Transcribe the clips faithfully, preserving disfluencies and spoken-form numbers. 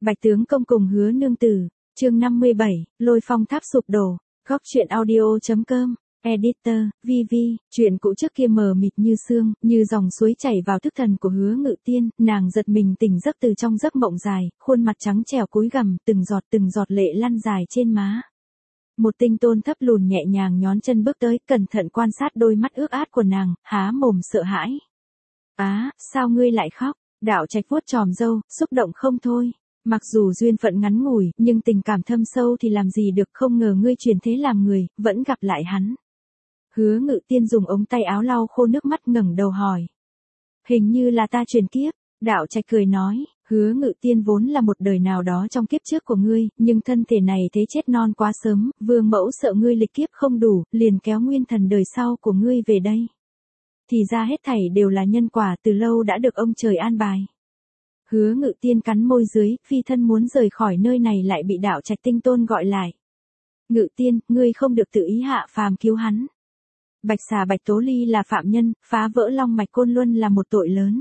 Bạch tướng công cùng Hứa nương tử, chương năm mươi bảy, Lôi Phong tháp sụp đổ. Góc truyện audio.com, Editor, vê vê, chuyện cũ trước kia mờ mịt như sương, như dòng suối chảy vào thức thần của Hứa Ngự Tiên, nàng giật mình tỉnh giấc từ trong giấc mộng dài, khuôn mặt trắng trẻo cúi gằm, từng giọt từng giọt lệ lăn dài trên má. Một tinh tôn thấp lùn nhẹ nhàng nhón chân bước tới, cẩn thận quan sát đôi mắt ướt át của nàng, há mồm sợ hãi. Á, sao ngươi lại khóc? Đạo Trạch vuốt chòm râu, xúc động không thôi. Mặc dù duyên phận ngắn ngủi, nhưng tình cảm thâm sâu thì làm gì được, không ngờ ngươi chuyển thế làm người, vẫn gặp lại hắn. Hứa Ngự Tiên dùng ống tay áo lau khô nước mắt, ngẩng đầu hỏi. Hình như là ta chuyển kiếp. Đạo Trạch cười nói, Hứa Ngự Tiên vốn là một đời nào đó trong kiếp trước của ngươi, nhưng thân thể này thế chết non quá sớm, vương mẫu sợ ngươi lịch kiếp không đủ, liền kéo nguyên thần đời sau của ngươi về đây. Thì ra hết thảy đều là nhân quả từ lâu đã được ông trời an bài. Hứa Ngự Tiên cắn môi dưới, phi thân muốn rời khỏi nơi này lại bị Đạo Trạch tinh tôn gọi lại. Ngự Tiên, ngươi không được tự ý hạ phàm cứu hắn. Bạch xà Bạch Tố Ly là phạm nhân, phá vỡ long mạch Côn Luân là một tội lớn.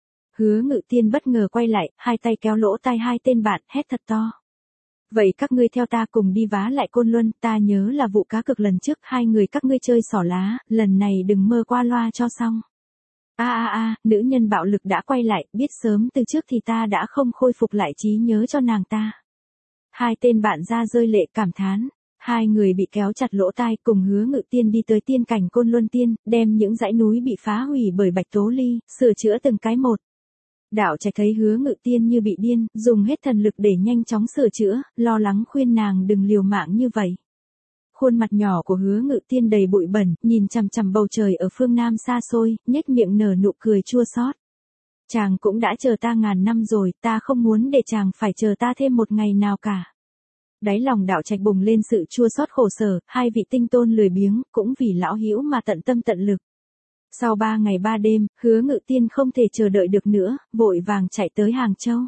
Hứa Ngự Tiên bất ngờ quay lại, hai tay kéo lỗ tai hai tên bạn, hét thật to. Vậy các ngươi theo ta cùng đi vá lại Côn Luân, ta nhớ là vụ cá cực lần trước hai người các ngươi chơi xỏ lá, lần này đừng mơ qua loa cho xong. A a a, nữ nhân bạo lực đã quay lại, biết sớm từ trước thì ta đã không khôi phục lại trí nhớ cho nàng ta. Hai tên bạn ra rơi lệ cảm thán. Hai người bị kéo chặt lỗ tai, cùng Hứa Ngự Tiên đi tới tiên cảnh Côn Luân Tiên, đem những dãy núi bị phá hủy bởi Bạch Tố Ly, sửa chữa từng cái một. Đạo Trạch thấy Hứa Ngự Tiên như bị điên, dùng hết thần lực để nhanh chóng sửa chữa, lo lắng khuyên nàng đừng liều mạng như vậy. Khuôn mặt nhỏ của Hứa Ngự Tiên đầy bụi bẩn, nhìn chằm chằm bầu trời ở phương Nam xa xôi, nhếch miệng nở nụ cười chua xót. Chàng cũng đã chờ ta ngàn năm rồi, ta không muốn để chàng phải chờ ta thêm một ngày nào cả. Đáy lòng Đạo Trạch bùng lên sự chua xót khổ sở, hai vị tinh tôn lười biếng, cũng vì lão hữu mà tận tâm tận lực. Sau ba ngày ba đêm, Hứa Ngự Tiên không thể chờ đợi được nữa, vội vàng chạy tới Hàng Châu.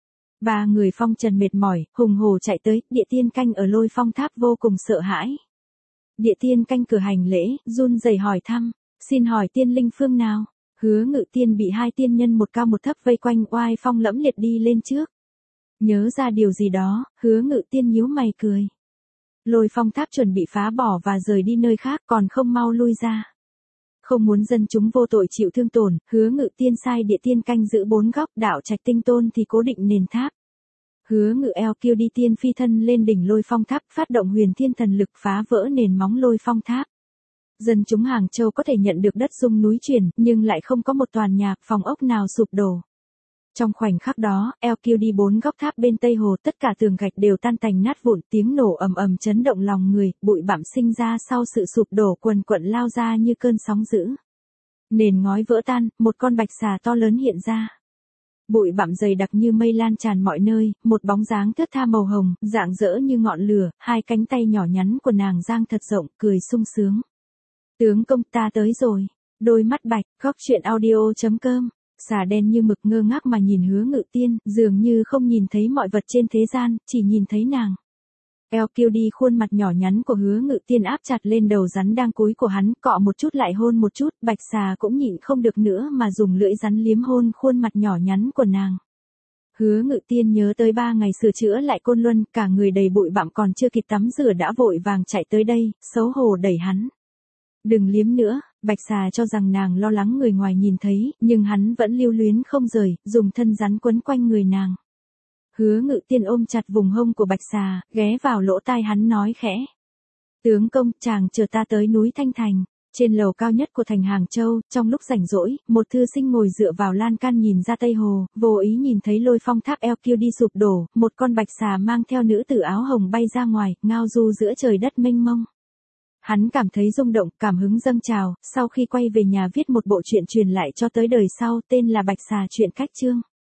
Ba người phong trần mệt mỏi, hùng hồ chạy tới, Địa Tiên Canh ở Lôi Phong tháp vô cùng sợ hãi. Địa Tiên Canh cửa hành lễ, run rẩy hỏi thăm, xin hỏi tiên linh phương nào? Hứa Ngự Tiên bị hai tiên nhân một cao một thấp vây quanh, oai phong lẫm liệt đi lên trước. Nhớ ra điều gì đó, Hứa Ngự Tiên nhíu mày cười. Lôi Phong tháp chuẩn bị phá bỏ và rời đi nơi khác, còn không mau lui ra. Không muốn dân chúng vô tội chịu thương tổn, Hứa Ngự Tiên sai Địa Tiên Canh giữ bốn góc, Đạo Trạch tinh tôn thì cố định nền tháp. Hứa Ngự eo kêu đi tiên phi thân lên đỉnh Lôi Phong tháp, phát động huyền thiên thần lực phá vỡ nền móng Lôi Phong tháp. Dân chúng Hàng Châu có thể nhận được đất rung núi chuyển, nhưng lại không có một tòa nhà, phòng ốc nào sụp đổ. Trong khoảnh khắc đó, eo kêu đi bốn góc tháp bên Tây Hồ, tất cả tường gạch đều tan tành nát vụn, tiếng nổ ầm ầm chấn động lòng người, bụi bặm sinh ra sau sự sụp đổ quần quận lao ra như cơn sóng dữ. Nền ngói vỡ tan, một con bạch xà to lớn hiện ra. Bụi bặm dày đặc như mây lan tràn mọi nơi, một bóng dáng thướt tha màu hồng, rạng rỡ như ngọn lửa, hai cánh tay nhỏ nhắn của nàng dang thật rộng, cười sung sướng. Tướng công, ta tới rồi. Đôi mắt bạch, góc truyện audio.com. Xà đen như mực ngơ ngác mà nhìn Hứa Ngự Tiên, dường như không nhìn thấy mọi vật trên thế gian, chỉ nhìn thấy nàng. Eo kêu đi khuôn mặt nhỏ nhắn của Hứa Ngự Tiên áp chặt lên đầu rắn đang cúi của hắn, cọ một chút lại hôn một chút, bạch xà cũng nhịn không được nữa mà dùng lưỡi rắn liếm hôn khuôn mặt nhỏ nhắn của nàng. Hứa Ngự Tiên nhớ tới ba ngày sửa chữa lại Côn Luân, cả người đầy bụi bặm còn chưa kịp tắm rửa đã vội vàng chạy tới đây, xấu hổ đẩy hắn. Đừng liếm nữa, bạch xà cho rằng nàng lo lắng người ngoài nhìn thấy, nhưng hắn vẫn lưu luyến không rời, dùng thân rắn quấn quanh người nàng. Hứa Ngự Tiên ôm chặt vùng hông của bạch xà, ghé vào lỗ tai hắn nói khẽ. Tướng công, chàng chờ ta tới núi Thanh Thành. Trên lầu cao nhất của thành Hàng Châu, trong lúc rảnh rỗi, một thư sinh ngồi dựa vào lan can nhìn ra Tây Hồ, vô ý nhìn thấy Lôi Phong tháp eo kêu đi sụp đổ, một con bạch xà mang theo nữ tử áo hồng bay ra ngoài, ngao du giữa trời đất mênh mông. Hắn cảm thấy rung động, cảm hứng dâng trào, sau khi quay về nhà viết một bộ truyện truyền lại cho tới đời sau, tên là Bạch Xà Truyện Cách Chương.